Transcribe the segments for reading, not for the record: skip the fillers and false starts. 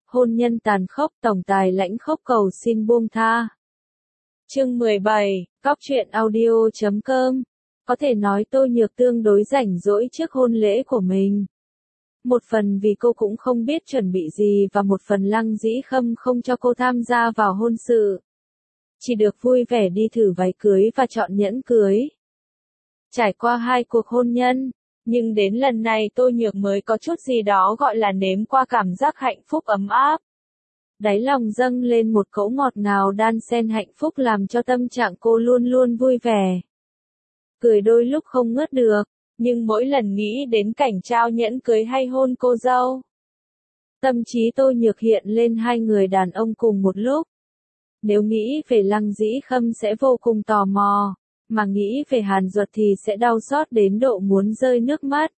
hôn nhân tàn khốc, tổng tài lãnh khốc cầu xin buông tha. Chương 17, Cóc truyện audio.com. Có thể nói Tô Nhược tương đối rảnh rỗi trước hôn lễ của mình. Một phần vì cô cũng không biết chuẩn bị gì và một phần Lăng Dĩ Khâm không cho cô tham gia vào hôn sự. Chỉ được vui vẻ đi thử váy cưới và chọn nhẫn cưới. Trải qua 2 cuộc hôn nhân, nhưng đến lần này Tô Nhược mới có chút gì đó gọi là nếm qua cảm giác hạnh phúc ấm áp. Đáy lòng dâng lên một cỗ ngọt ngào đan xen hạnh phúc làm cho tâm trạng cô luôn luôn vui vẻ. Cười đôi lúc không ngớt được, nhưng mỗi lần nghĩ đến cảnh trao nhẫn cưới hay hôn cô dâu, tâm trí Tô Nhược hiện lên 2 người đàn ông cùng một lúc. Nếu nghĩ về Lăng Dĩ Khâm sẽ vô cùng tò mò, mà nghĩ về Hàn Duật thì sẽ đau xót đến độ muốn rơi nước mắt.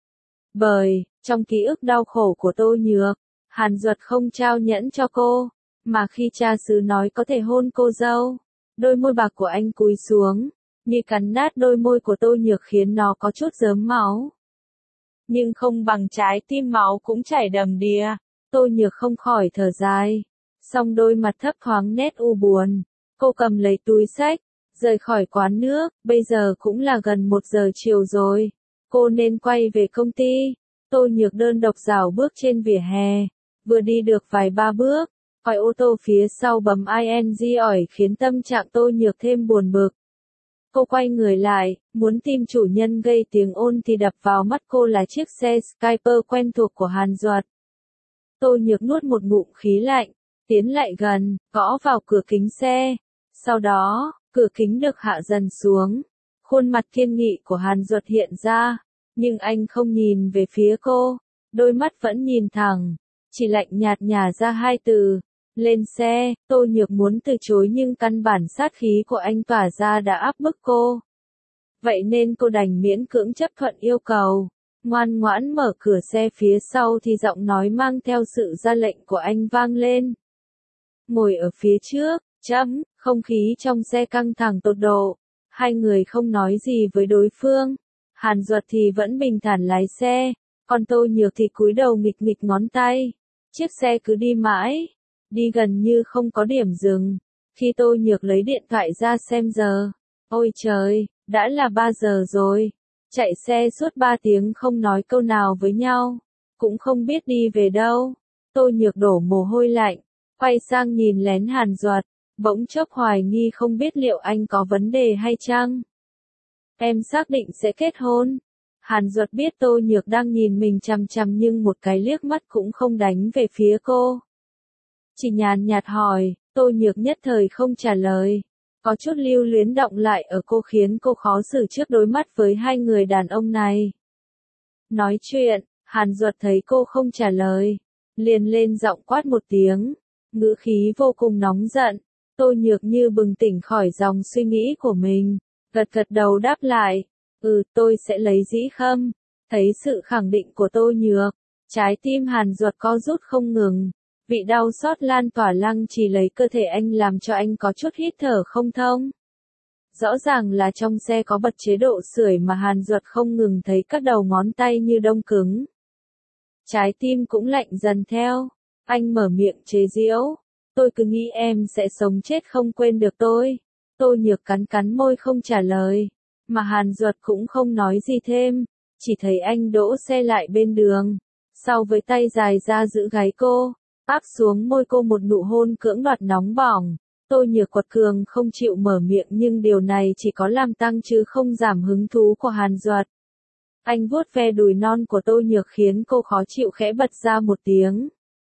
Bởi, trong ký ức đau khổ của Tô Nhược, Hàn Duật không trao nhẫn cho cô, mà khi cha xứ nói có thể hôn cô dâu, đôi môi bạc của anh cúi xuống, như cắn nát đôi môi của Tô Nhược khiến nó có chút rớm máu. Nhưng không bằng trái tim máu cũng chảy đầm đìa, Tô Nhược không khỏi thở dài, song đôi mặt thấp thoáng nét u buồn. Cô cầm lấy túi xách, rời khỏi quán nước, bây giờ cũng là gần 1 giờ chiều rồi, cô nên quay về công ty. Tô Nhược đơn độc rảo bước trên vỉa hè, vừa đi được vài ba bước, còi ô tô phía sau bấm ing ỏi khiến tâm trạng Tô Nhược thêm buồn bực. Cô quay người lại, muốn tìm chủ nhân gây tiếng ồn thì đập vào mắt cô là chiếc xe Skyper quen thuộc của Hàn Duật. Tô Nhược nuốt một ngụm khí lạnh, tiến lại gần, gõ vào cửa kính xe. Sau đó, cửa kính được hạ dần xuống. Khuôn mặt kiên nghị của Hàn Duật hiện ra, nhưng anh không nhìn về phía cô, đôi mắt vẫn nhìn thẳng, chỉ lạnh nhạt nhả ra 2 từ. Lên xe. Tô Nhược muốn từ chối nhưng căn bản sát khí của anh tỏa ra đã áp bức cô. Vậy nên cô đành miễn cưỡng chấp thuận yêu cầu, ngoan ngoãn mở cửa xe phía sau thì giọng nói mang theo sự ra lệnh của anh vang lên. Ngồi ở phía trước, không khí trong xe căng thẳng tột độ, 2 người không nói gì với đối phương. Hàn Duật thì vẫn bình thản lái xe, còn Tô Nhược thì cúi đầu nghịch nghịch ngón tay. Chiếc xe cứ đi mãi, đi gần như không có điểm dừng. Khi Tô Nhược lấy điện thoại ra xem giờ, ôi trời, đã là 3 giờ rồi. Chạy xe suốt 3 tiếng không nói câu nào với nhau, cũng không biết đi về đâu. Tô Nhược đổ mồ hôi lạnh, quay sang nhìn lén Hàn Duật, bỗng chốc hoài nghi không biết liệu anh có vấn đề hay chăng. Em xác định sẽ kết hôn. Hàn Duật biết Tô Nhược đang nhìn mình chằm chằm nhưng một cái liếc mắt cũng không đánh về phía cô. Chỉ nhàn nhạt hỏi, Tô Nhược nhất thời không trả lời. Có chút lưu luyến động lại ở cô khiến cô khó xử trước đối mắt với 2 người đàn ông này. Nói chuyện, Hàn Duật thấy cô không trả lời, liền lên giọng quát một tiếng, ngữ khí vô cùng nóng giận. Tô Nhược như bừng tỉnh khỏi dòng suy nghĩ của mình, gật gật đầu đáp lại, tôi sẽ lấy Dĩ Khâm. Thấy sự khẳng định của Tô Nhược, trái tim Hàn Duật co rút không ngừng. Vị đau xót lan tỏa Lăng Trì lấy cơ thể anh làm cho anh có chút hít thở không thông. Rõ ràng là trong xe có bật chế độ sưởi mà Hàn Duật không ngừng thấy các đầu ngón tay như đông cứng. Trái tim cũng lạnh dần theo. Anh mở miệng chế giễu, tôi cứ nghĩ em sẽ sống chết không quên được tôi. Tô Nhược cắn cắn môi không trả lời, mà Hàn Duật cũng không nói gì thêm, chỉ thấy anh đỗ xe lại bên đường, sau với tay dài ra giữ gáy cô, áp xuống môi cô một nụ hôn cưỡng đoạt nóng bỏng. Tô Nhược quật cường không chịu mở miệng nhưng điều này chỉ có làm tăng chứ không giảm hứng thú của Hàn Duật. Anh vuốt ve đùi non của Tô Nhược khiến cô khó chịu khẽ bật ra một tiếng.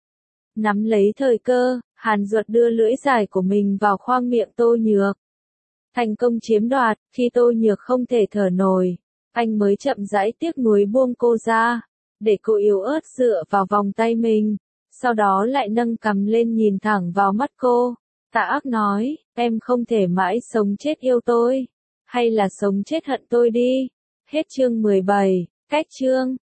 Nắm lấy thời cơ, Hàn Duật đưa lưỡi dài của mình vào khoang miệng Tô Nhược. Thành công chiếm đoạt. Khi Tô Nhược không thể thở nổi, anh mới chậm rãi tiếc nuối buông cô ra, để cô yếu ớt dựa vào vòng tay mình. Sau đó lại nâng cằm lên nhìn thẳng vào mắt cô, tà ác nói, em không thể mãi sống chết yêu tôi, hay là sống chết hận tôi đi. Hết chương 17, cách chương.